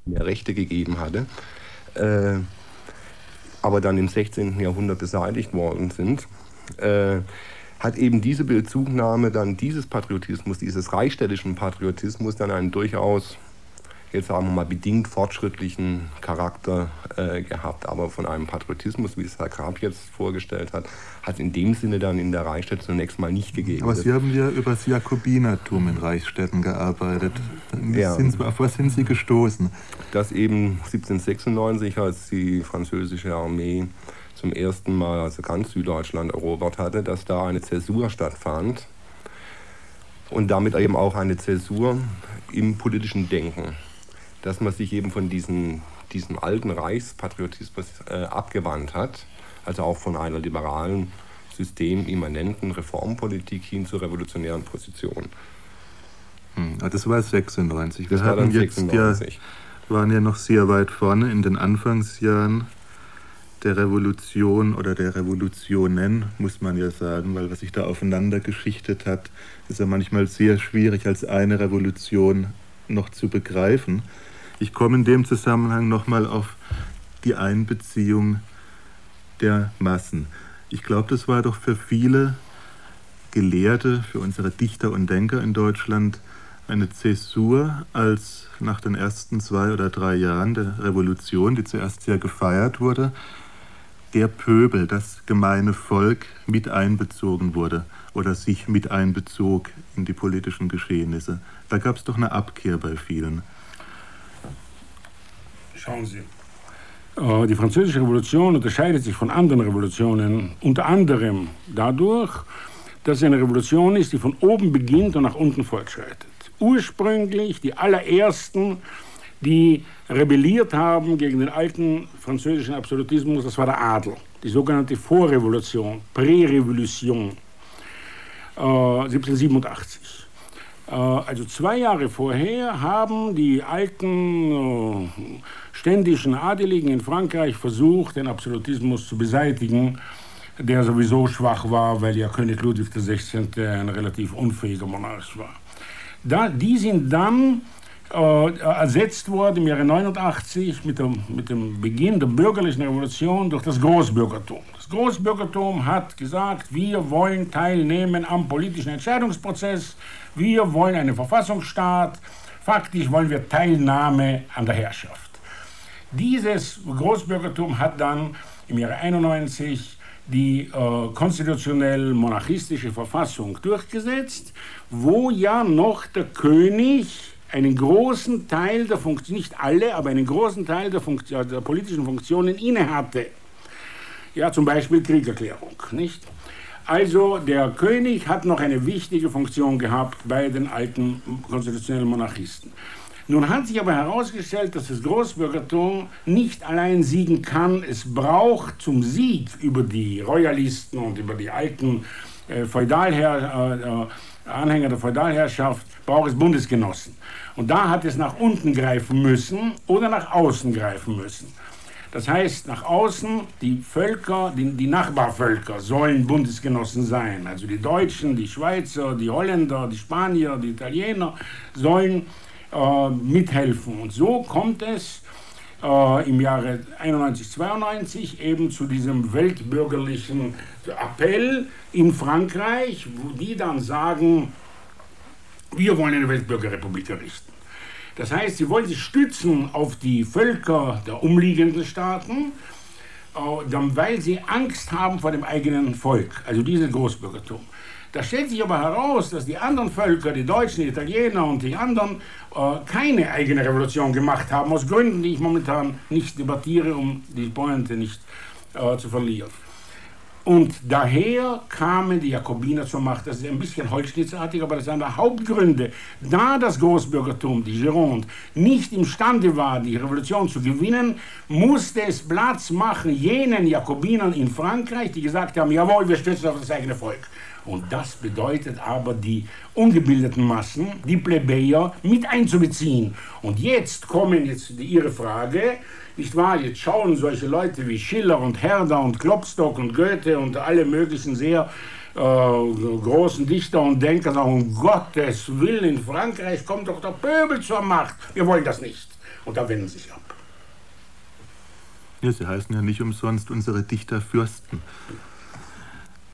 mehr Rechte gegeben hatte, aber dann im 16. Jahrhundert beseitigt worden sind, hat eben diese Bezugnahme dann dieses Patriotismus, dieses reichsstädtischen Patriotismus dann einen durchaus, jetzt sagen wir mal, bedingt fortschrittlichen Charakter gehabt. Aber von einem Patriotismus, wie es Herr Grab jetzt vorgestellt hat, hat es in dem Sinne dann in der Reichsstadt zunächst mal nicht gegeben. Aber Sie haben ja über das Jakobinertum in Reichsstädten gearbeitet. Ja. Auf was sind Sie gestoßen? Dass eben 1796, als die französische Armee zum ersten Mal, also ganz Süddeutschland erobert hatte, dass da eine Zäsur stattfand und damit eben auch eine Zäsur im politischen Denken, dass man sich eben von diesem alten Reichspatriotismus abgewandt hat, also auch von einer liberalen, systemimmanenten Reformpolitik hin zur revolutionären Position. Das war 96. Das war dann 96. Waren ja noch sehr weit vorne in den Anfangsjahren der Revolution oder der Revolutionen, muss man ja sagen, weil was sich da aufeinander geschichtet hat, ist ja manchmal sehr schwierig als eine Revolution noch zu begreifen. Ich komme in dem Zusammenhang nochmal auf die Einbeziehung der Massen. Ich glaube, das war doch für viele Gelehrte, für unsere Dichter und Denker in Deutschland eine Zäsur, als nach den ersten 2 oder 3 Jahren der Revolution, die zuerst sehr gefeiert wurde, der Pöbel, das gemeine Volk mit einbezogen wurde oder sich mit einbezog in die politischen Geschehnisse. Da gab es doch eine Abkehr bei vielen. Schauen Sie, die Französische Revolution unterscheidet sich von anderen Revolutionen unter anderem dadurch, dass sie eine Revolution ist, die von oben beginnt und nach unten fortschreitet. Ursprünglich die allerersten, die rebelliert haben gegen den alten französischen Absolutismus, das war der Adel, die sogenannte Vorrevolution, Prä-Revolution, 1787. Also 2 Jahre vorher haben die alten ständischen Adeligen in Frankreich versucht, den Absolutismus zu beseitigen, der sowieso schwach war, weil ja König Ludwig XVI. Ein relativ unfähiger Monarch war. Die sind dann ersetzt worden im Jahre 89 mit dem Beginn der bürgerlichen Revolution durch das Großbürgertum. Das Großbürgertum hat gesagt, wir wollen teilnehmen am politischen Entscheidungsprozess, wir wollen einen Verfassungsstaat, faktisch wollen wir Teilnahme an der Herrschaft. Dieses Großbürgertum hat dann im Jahre 91 die konstitutionell-monarchistische Verfassung durchgesetzt, wo ja noch der König einen großen Teil der Funktionen, nicht alle, aber einen großen Teil der politischen Funktionen innehatte. Ja, zum Beispiel Kriegerklärung, nicht? Also der König hat noch eine wichtige Funktion gehabt bei den alten konstitutionellen Monarchisten. Nun hat sich aber herausgestellt, dass das Großbürgertum nicht allein siegen kann. Es braucht zum Sieg über die Royalisten und über die alten Anhänger der Feudalherrschaft, braucht es Bundesgenossen. Und da hat es nach unten greifen müssen oder nach außen greifen müssen. Das heißt, nach außen, die Völker, die Nachbarvölker sollen Bundesgenossen sein. Also die Deutschen, die Schweizer, die Holländer, die Spanier, die Italiener sollen mithelfen. Und so kommt es im Jahre 91, 92 eben zu diesem weltbürgerlichen Appell in Frankreich, wo die dann sagen, wir wollen eine Weltbürgerrepublik errichten. Das heißt, sie wollen sich stützen auf die Völker der umliegenden Staaten, weil sie Angst haben vor dem eigenen Volk, also dieses Großbürgertum. Da stellt sich aber heraus, dass die anderen Völker, die Deutschen, die Italiener und die anderen, keine eigene Revolution gemacht haben, aus Gründen, die ich momentan nicht debattiere, um die Pointe nicht zu verlieren. Und daher kamen die Jakobiner zur Macht. Das ist ein bisschen holzschnittartig, aber das ist einer der Hauptgründe. Da das Großbürgertum, die Gironde, nicht imstande war, die Revolution zu gewinnen, musste es Platz machen jenen Jakobinern in Frankreich, die gesagt haben, jawohl, wir stützen auf das eigene Volk. Und das bedeutet aber, die ungebildeten Massen, die Plebejer, mit einzubeziehen. Und jetzt Ihre Frage, nicht wahr? Jetzt schauen solche Leute wie Schiller und Herder und Klopstock und Goethe und alle möglichen sehr großen Dichter und Denker sagen, um Gottes Willen, in Frankreich kommt doch der Pöbel zur Macht. Wir wollen das nicht. Und da wenden sie sich ab. Ja, sie heißen ja nicht umsonst unsere Dichter Fürsten.